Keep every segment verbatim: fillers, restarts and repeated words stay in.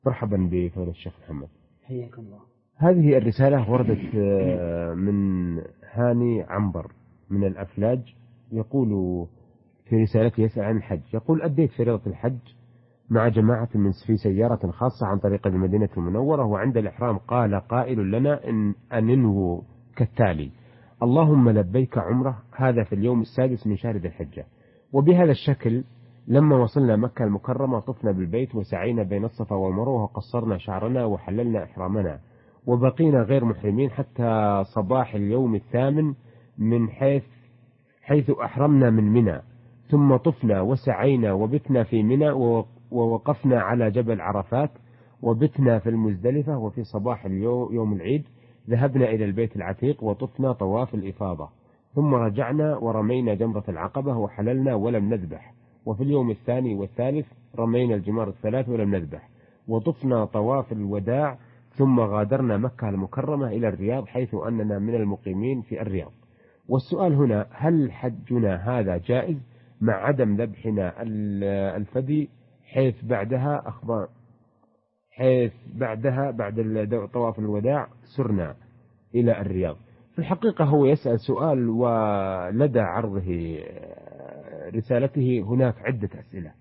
مرحبا بفضل الشيخ محمد. حياك الله. هذه الرسالة وردت من هاني عنبر من الأفلاج، يقول في رسالته يسأل عن الحج، يقول: أديت فريضة الحج مع جماعة من في سيارة خاصة عن طريق المدينة المنورة، وعند الإحرام قال قائل لنا إن أننه كالتالي: اللهم لبيك عمره، هذا في اليوم السادس من شهر ذي الحجة. وبهذا الشكل لما وصلنا مكة المكرمة طفنا بالبيت وسعينا بين الصفا والمروة وقصرنا شعرنا وحللنا إحرامنا، وبقينا غير محرمين حتى صباح اليوم الثامن من حيث حيث أحرمنا من منى، ثم طفنا وسعينا وبتنا في منى ووقفنا على جبل عرفات وبتنا في المزدلفة، وفي صباح اليوم يوم العيد ذهبنا إلى البيت العتيق وطفنا طواف الإفاضة، ثم رجعنا ورمينا جمرة العقبة وحللنا ولم نذبح. وفي اليوم الثاني والثالث رمينا الجمار الثلاث ولم نذبح، وطفنا طواف الوداع، ثم غادرنا مكة المكرمة إلى الرياض حيث أننا من المقيمين في الرياض. والسؤال هنا: هل حجنا هذا جائز مع عدم ذبحنا الفدي حيث بعدها أخبار حيث بعدها بعد طواف الوداع سرنا إلى الرياض؟ في الحقيقة هو يسأل سؤال، ولدى عرضه رسالته هناك عدة أسئلة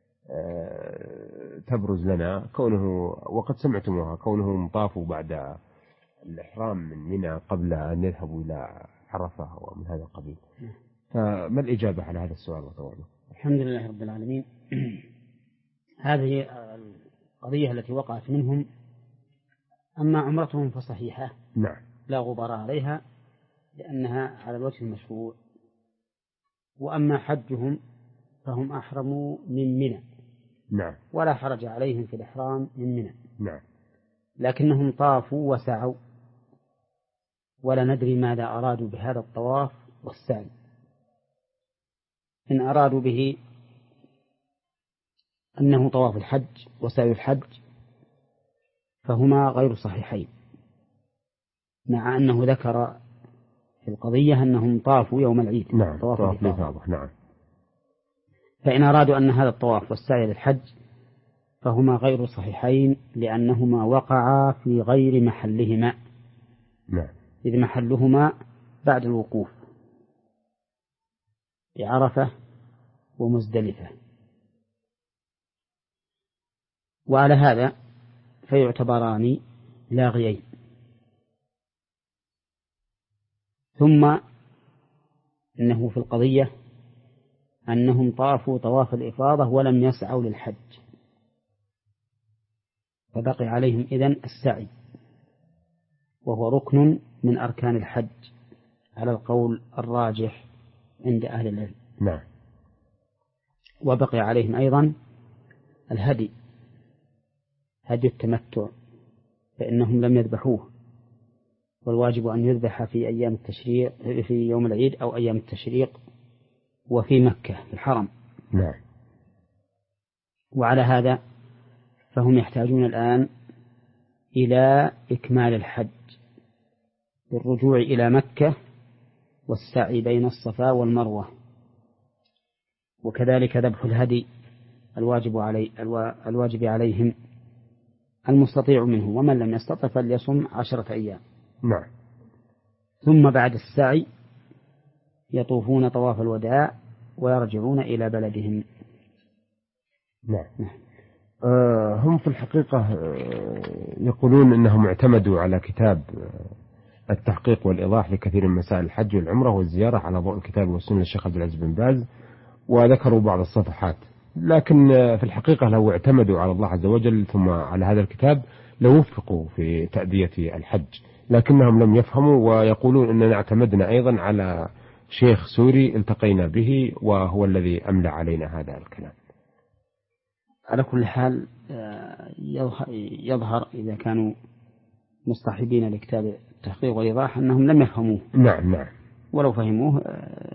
تبرز لنا، كونه وقد سمعتموها، كونه مطافوا بعد الإحرام من منى قبل أن يذهبوا إلى عرفة ومن هذا القبيل. فما الإجابة على هذا السؤال وطوله؟ الحمد لله رب العالمين. هذه القضية التي وقعت منهم، أما عمرتهم فصحيحة، نعم، لا غبار عليها لأنها على الوجه المشروع. وأما حجهم فهم أحرموا من منى، نعم، ولا حرج عليهم في الإحرام من منى، نعم، لكنهم طافوا وسعوا، ولا ندري ماذا أرادوا بهذا الطواف والسعي. إن أرادوا به أنه طواف الحج وسعي الحج فهما غير صحيحين، مع أنه ذكر في القضية أنهم طافوا يوم العيد. نعم، طواف الإفاضة. نعم. فإن أرادوا أن هذا الطواف والسعي للحج فهما غير صحيحين، لأنهما وقعا في غير محلهما. نعم. إذ محلهما بعد الوقوف بعرفة ومزدلفة، وعلى هذا فيعتبران لاغيين. ثم إنه في القضية أنهم طافوا طواف الإفاضة ولم يسعوا للحج، فبقي عليهم إذن السعي، وهو ركن من أركان الحج على القول الراجح عند أهل العلم. نعم. وبقي عليهم أيضا الهدي، هدي التمتع، فإنهم لم يذبحوه، والواجب أن يذبح في أيام التشريق، في يوم العيد أو أيام التشريق وفي مكة في الحرم. نعم. وعلى هذا فهم يحتاجون الآن إلى إكمال الحج بالرجوع إلى مكة والسعي بين الصفا والمروة، وكذلك ذبح الهدي الواجب علي الواجب عليهم المستطيع منه، ومن لم يستطع فليصم عشرة أيام. نعم. ثم بعد السعي يطوفون طواف الوداع ويرجعون إلى بلدهم. نعم. آه هم في الحقيقة آه يقولون أنهم اعتمدوا على كتاب آه التحقيق والإيضاح لكثير من مسائل الحج والعمرة والزيارة على ضوء الكتاب والسنة للشيخ عبد العزيز بن باز، وذكروا بعض الصفحات، لكن آه في الحقيقة لو اعتمدوا على الله عز وجل ثم على هذا الكتاب لوفقوا في تأدية الحج، لكنهم لم يفهموا، ويقولون أننا اعتمدنا أيضا على شيخ سوري التقينا به وهو الذي أملى علينا هذا الكلام. على كل حال يظهر إذا كانوا مصطحبين لكتاب التحقيق والإيضاح أنهم لم يفهموه. نعم نعم. ولو فهموه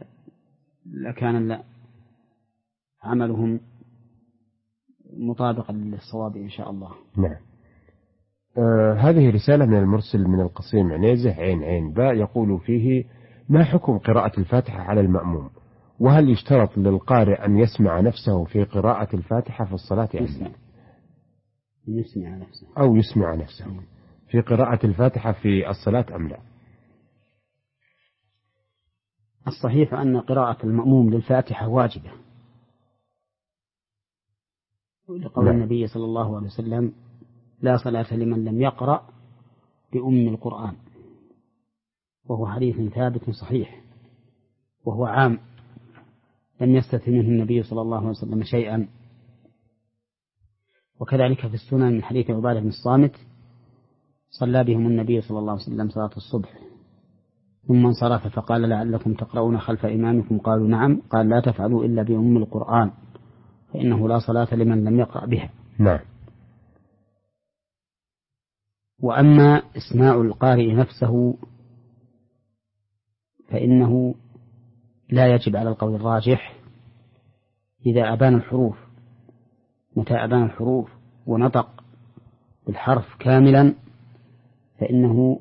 لكان عملهم مطابقا للصواب إن شاء الله. نعم. آه هذه رسالة من المرسل من القصيم عنيزة عين عين باء، يقول فيه: ما حكم قراءة الفاتحة على المأموم؟ وهل يشترط للقارئ أن يسمع نفسه في قراءة الفاتحة في الصلاة أم لا؟ يسمع نفسه أو يسمع نفسه في قراءة الفاتحة في الصلاة أم لا؟ الصحيح أن قراءة المأموم للفاتحة واجبة، لقول نعم. النبي صلى الله عليه وسلم: لا صلاة لمن لم يقرأ بأم القرآن، وهو حديث ثابت صحيح، وهو عام لم يستثن منه النبي صلى الله عليه وسلم شيئا. وكذلك في السنن من حديث عبادة بن الصامت: صلى بهم النبي صلى الله عليه وسلم صلاة الصبح ثم انصرف فقال: لعلكم تقرؤون خلف إمامكم؟ قالوا: نعم. قال: لا تفعلوا إلا بأم القرآن، فإنه لا صلاة لمن لم يقرأ بها. نعم. وأما إسماع القارئ نفسه فإنه لا يجب على القول الراجح إذا أبان الحروف، متى أبان الحروف ونطق بالحرف كاملا فإنه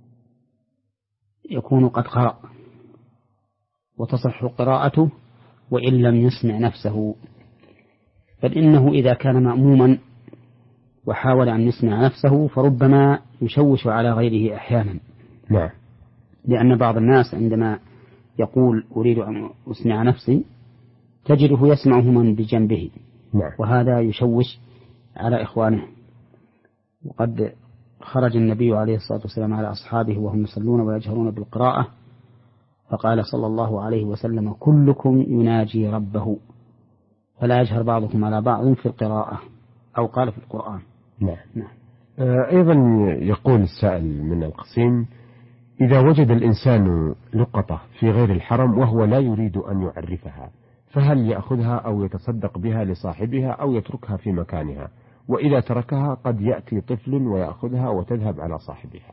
يكون قد قرأ وتصح قراءته وإن لم يسمع نفسه. بل إنه إذا كان مأموما وحاول أن يسمع نفسه فربما يشوش على غيره أحيانا. نعم. لأن بعض الناس عندما يقول أريد أن أسمع نفسي تجده يسمعه من بجنبه. نعم. وهذا يشوش على إخوانه. وقد خرج النبي عليه الصلاة والسلام على أصحابه وهم يصلون ويجهرون بالقراءة فقال صلى الله عليه وسلم: كلكم يناجي ربه فلا يجهر بعضكم على بعض في القراءة، أو قال في القرآن. نعم. نعم. أيضا يقول السائل من القصيم: إذا وجد الإنسان لقطة في غير الحرم وهو لا يريد أن يعرفها فهل يأخذها أو يتصدق بها لصاحبها أو يتركها في مكانها؟ وإذا تركها قد يأتي طفل ويأخذها وتذهب على صاحبها.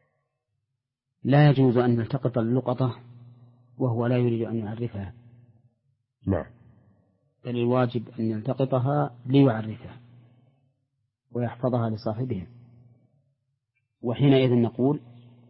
لا يجوز أن يلتقط اللقطة وهو لا يريد أن يعرفها. نعم. بل الواجب أن يلتقطها ليعرفها ويحفظها لصاحبها. وحينئذ نقول: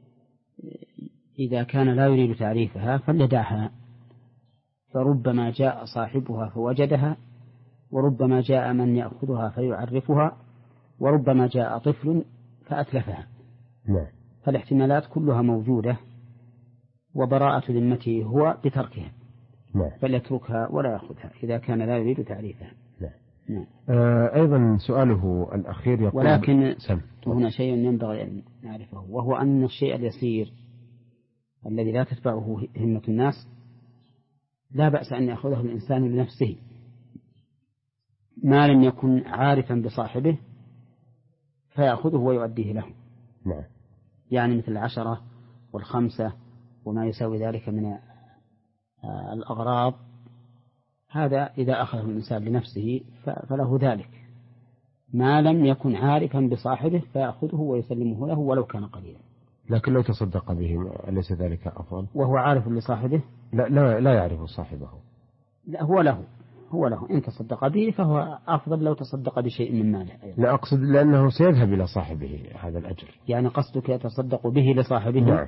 إذا كان لا يريد تعريفها فليدعها، فربما جاء صاحبها فوجدها، وربما جاء من يأخذها فيعرفها، وربما جاء طفل فأتلفها. نعم. فالاحتمالات كلها موجودة، وبراءة ذمته هو بتركها. نعم. فليتركها ولا يأخذها إذا كان لا يريد تعريفها. نعم. نعم. آه أيضا سؤاله الأخير يقول: ولكن سم. هنا شيء ينبغي أن نعرفه، وهو أن الشيء اليسير الذي لا تتبعه همة الناس لا بأس أن يأخذه الإنسان لنفسه ما لم يكن عارفا بصاحبه فيأخذه ويؤديه له. نعم. يعني مثل العشرة والخمسة وما يساوي ذلك من الأغراض، هذا إذا أخذه الإنسان لنفسه فله ذلك، ما لم يكن عارفا بصاحبه فيأخذه ويسلمه له ولو كان قليلا. لكن لو تصدق به أليس ذلك أفضل؟ وهو عارف لصاحبه؟ لا, لا, لا يعرف صاحبه. لا، هو له هو له إن تصدق به فهو أفضل لو تصدق بشيء من ماله أيضا. لا أقصد لأنه سيذهب إلى صاحبه هذا الأجر. يعني قصدك يتصدق به لصاحبه؟ نعم.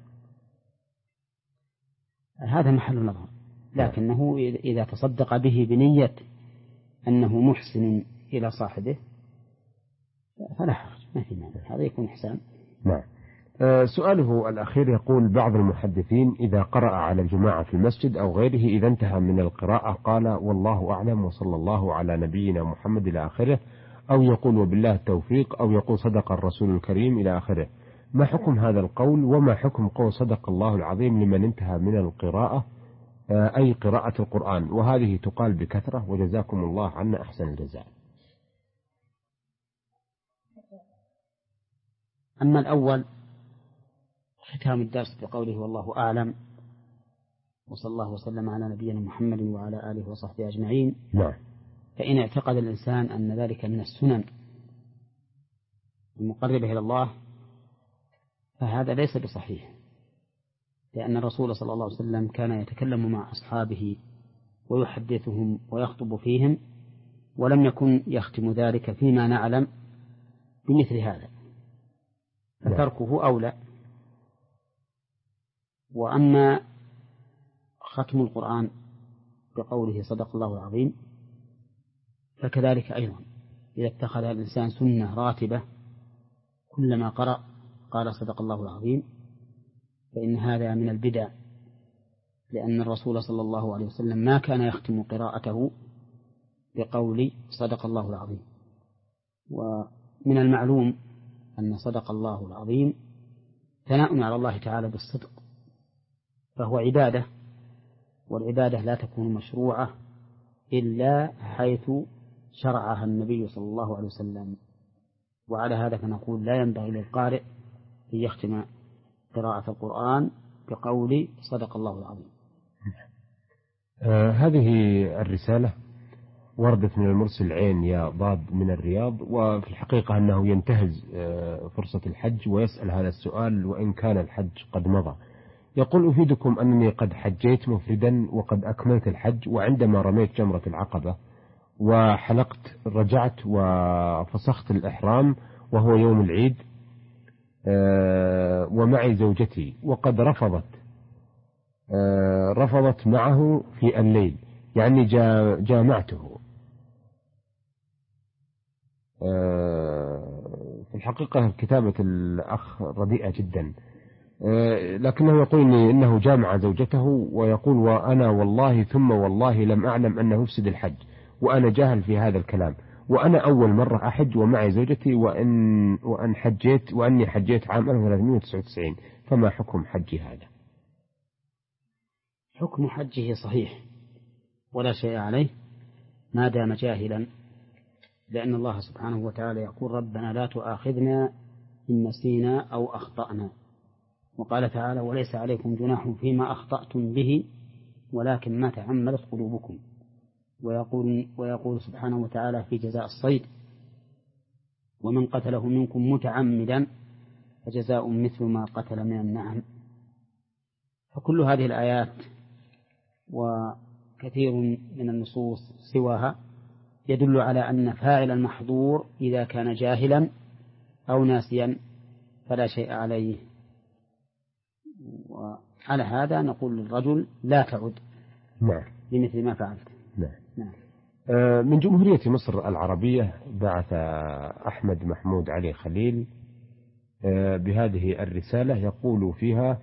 هذا محل نظر، لكنه إذا تصدق به بنية أنه محسن إلى صاحبه فلا حرج، ما في مانع، هذا يكون إحسان. نعم. أه سؤاله الأخير يقول: بعض المحدثين إذا قرأ على الجماعة في المسجد أو غيره إذا انتهى من القراءة قال والله أعلم وصلى الله على نبينا محمد إلى آخره، أو يقول وبالله التوفيق، أو يقول صدق الرسول الكريم إلى آخره، ما حكم هذا القول؟ وما حكم قول صدق الله العظيم لمن انتهى من القراءة أه أي قراءة القرآن؟ وهذه تقال بكثرة وجزاكم الله عنا أحسن الجزاء. أما الأول ختام الدرس بقوله والله أعلم وصلى الله وسلم على نبينا محمد وعلى آله وصحبه أجمعين. نعم. فإن اعتقد الإنسان أن ذلك من السنن المقربة إلى الله فهذا ليس بصحيح، لأن الرسول صلى الله عليه وسلم كان يتكلم مع أصحابه ويحدثهم ويخطب فيهم، ولم يكن يختم ذلك فيما نعلم بمثل هذا، فتركه أولى. وأما ختم القرآن بقوله صدق الله العظيم فكذلك أيضا إذا اتخذ الإنسان سنة راتبة كلما قرأ قال صدق الله العظيم، فإن هذا من البدع، لأن الرسول صلى الله عليه وسلم ما كان يختم قراءته بقول صدق الله العظيم. ومن المعلوم أن صدق الله العظيم ثناء على الله تعالى بالصدق، فهو عبادة، والعبادة لا تكون مشروعة إلا حيث شرعها النبي صلى الله عليه وسلم. وعلى هذا فنقول لا ينبغي للقارئ أن يختم قراءة القرآن بقول صدق الله العظيم. آه هذه الرسالة وردت من المرسل عين يا ضاد من الرياض، وفي الحقيقة أنه ينتهز آه فرصة الحج ويسأل هذا السؤال وإن كان الحج قد مضى. يقول: أفيدكم أنني قد حجيت مفردا وقد أكملت الحج، وعندما رميت جمرة العقبة وحلقت رجعت وفسخت الإحرام وهو يوم العيد آه ومعي زوجتي، وقد رفضت آه رفضت معه في الليل، يعني جا جامعته. آه في الحقيقة كتابة الأخ رديئة جدا، آه لكنه يقول إنه جامع زوجته، ويقول: وأنا والله ثم والله لم أعلم أنه يفسد الحج، وأنا جاهل في هذا الكلام، وأنا أول مرة أحج ومعي زوجتي، وأن وأن حجيت وأني حجيت عام ألف وثلاثمائة وتسعة وتسعين، فما حكم حجي هذا؟ حكم حجه صحيح ولا شيء عليه ما دام جاهلا، لأن الله سبحانه وتعالى يقول: ربنا لا تؤاخذنا إن نسينا أو أخطأنا. وقال تعالى: وليس عليكم جناح فيما أخطأتم به ولكن ما تعمدت قلوبكم. ويقول, ويقول سبحانه وتعالى في جزاء الصيد: ومن قتله منكم متعمدا فجزاء مثل ما قتل من النعم. فكل هذه الآيات وكثير من النصوص سواها يدل على أن فاعل المحظور إذا كان جاهلا أو ناسيا فلا شيء عليه. وعلى هذا نقول للرجل: لا تعد نعم بمثل ما فعلت. نعم. نعم. من جمهورية مصر العربية بعث أحمد محمود علي خليل بهذه الرسالة، يقول فيها: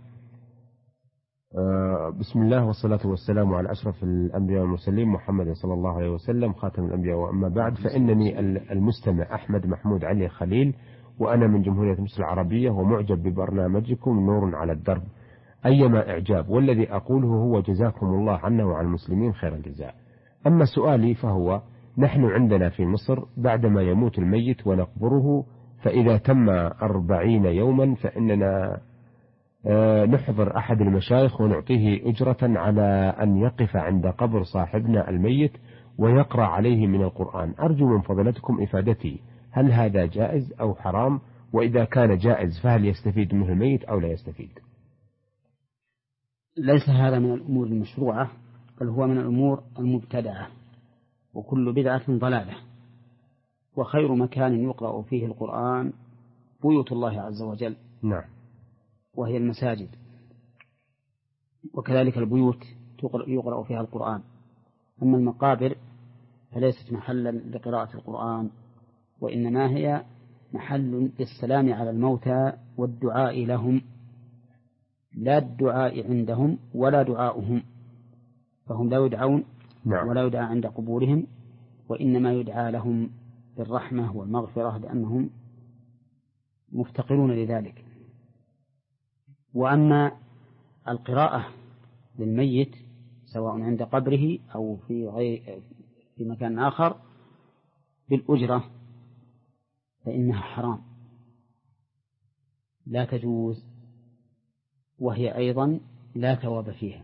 بسم الله والصلاة والسلام على أشرف الأنبياء والمرسلين محمد صلى الله عليه وسلم خاتم الأنبياء، وأما بعد، فإنني المستمع أحمد محمود علي خليل، وأنا من جمهورية مصر العربية، ومعجب ببرنامجكم نور على الدرب، أيما إعجاب، والذي أقوله هو: جزاكم الله عنا وعن المسلمين خير الجزاء. أما سؤالي فهو: نحن عندنا في مصر بعدما يموت الميت ونقبره، فإذا تم أربعين يوما فإننا نحضر أحد المشايخ ونعطيه أجرة على أن يقف عند قبر صاحبنا الميت ويقرأ عليه من القرآن. أرجو من فضلتكم إفادتي، هل هذا جائز أو حرام؟ وإذا كان جائز فهل يستفيد منه الميت أو لا يستفيد؟ ليس هذا من الأمور المشروعة، بل هو من الأمور المبتدعة، وكل بدعة ضلالة. وخير مكان يقرأ فيه القرآن بيوت الله عز وجل، نعم، وهي المساجد، وكذلك البيوت يقرأ فيها القرآن. أما المقابر فليست محلا لقراءة القرآن، وإنما هي محل للسلام على الموتى والدعاء لهم، لا الدعاء عندهم ولا دعاؤهم، فهم لا يدعون نعم. ولا يدعى عند قبورهم، وإنما يدعى لهم بالرحمة والمغفرة لأنهم مفتقرون لذلك. وأما القراءة للميت سواء عند قبره أو في غير في مكان آخر بالأجرة فإنها حرام لا تجوز، وهي أيضا لا ثواب فيها،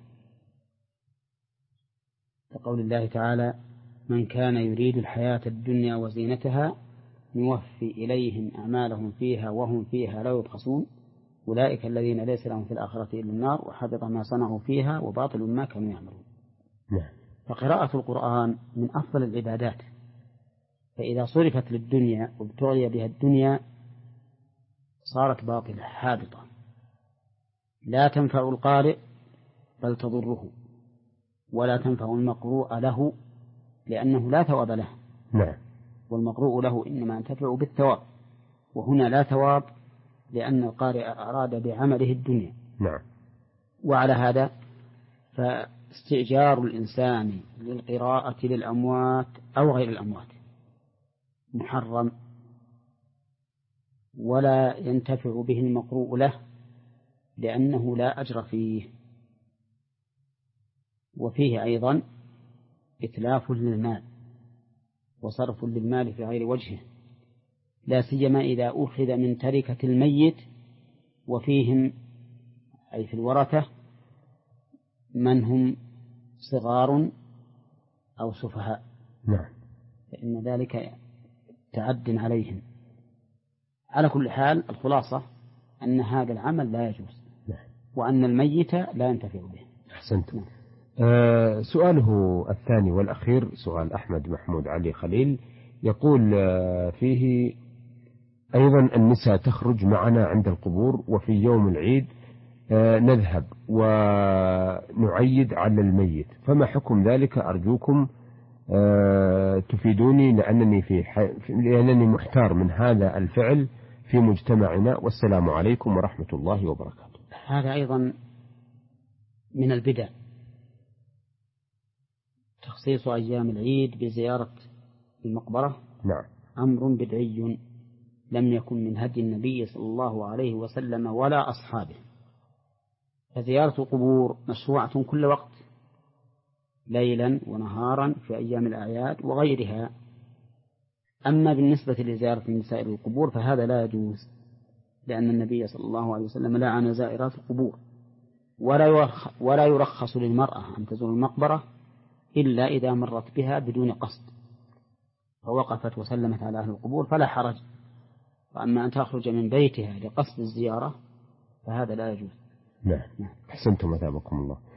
كقول الله تعالى: من كان يريد الحياة الدنيا وزينتها نوفي إليهم أعمالهم فيها وهم فيها لا يبخسون أولئك الذين ليس لهم في الآخرة إلا النار وحبط ما صنعوا فيها وباطل ما كانوا يعملون. فقراءة القرآن من أفضل العبادات، فإذا صرفت للدنيا وابتغي بها الدنيا صارت باطلة حابطة لا تنفع القارئ بل تضره، ولا تنفع المقروء له لأنه لا ثواب له. نعم. والمقروء له إنما ينتفع بالثواب، وهنا لا ثواب لأن القارئ أراد بعمله الدنيا. نعم. وعلى هذا فاستئجار الإنسان للقراءة للأموات أو غير الأموات محرم، ولا ينتفع به المقروء له لأنه لا أجر فيه، وفيه أيضا إتلاف للمال وصرف للمال في غير وجهه، لا سيما إذا أخذ من تركة الميت وفيهم أي في الورثة من هم صغار أو سفهاء. نعم. فإن ذلك تعد عليهم. على كل حال الخلاصة أن هذا العمل لا يجوز. نعم. وأن الميت لا ينتفع به. أحسنت. نعم. آه سؤاله الثاني والأخير سؤال أحمد محمود علي خليل، يقول آه فيه أيضا النساء تخرج معنا عند القبور، وفي يوم العيد آه نذهب ونعيد على الميت، فما حكم ذلك؟ أرجوكم آه تفيدوني لأنني في حي... لأنني محتار من هذا الفعل في مجتمعنا، والسلام عليكم ورحمة الله وبركاته. هذا أيضا من البدع، تخصيص أيام العيد بزيارة المقبرة. نعم. أمر بدعي لم يكن من هدي النبي صلى الله عليه وسلم ولا أصحابه، فزيارة القبور مشروعة كل وقت ليلا ونهارا في أيام الأعياد وغيرها. أما بالنسبة لزيارة النساء للقبور فهذا لا يجوز، لأن النبي صلى الله عليه وسلم لعن زائرات القبور، ولا يرخص للمرأة أن تزور المقبرة إلا إذا مرت بها بدون قصد فوقفت وسلمت على أهل القبور فلا حرج، وأما أن تخرج من بيتها لقصد الزيارة فهذا لا يجوز. نعم. أحسنتم، أثابكم الله.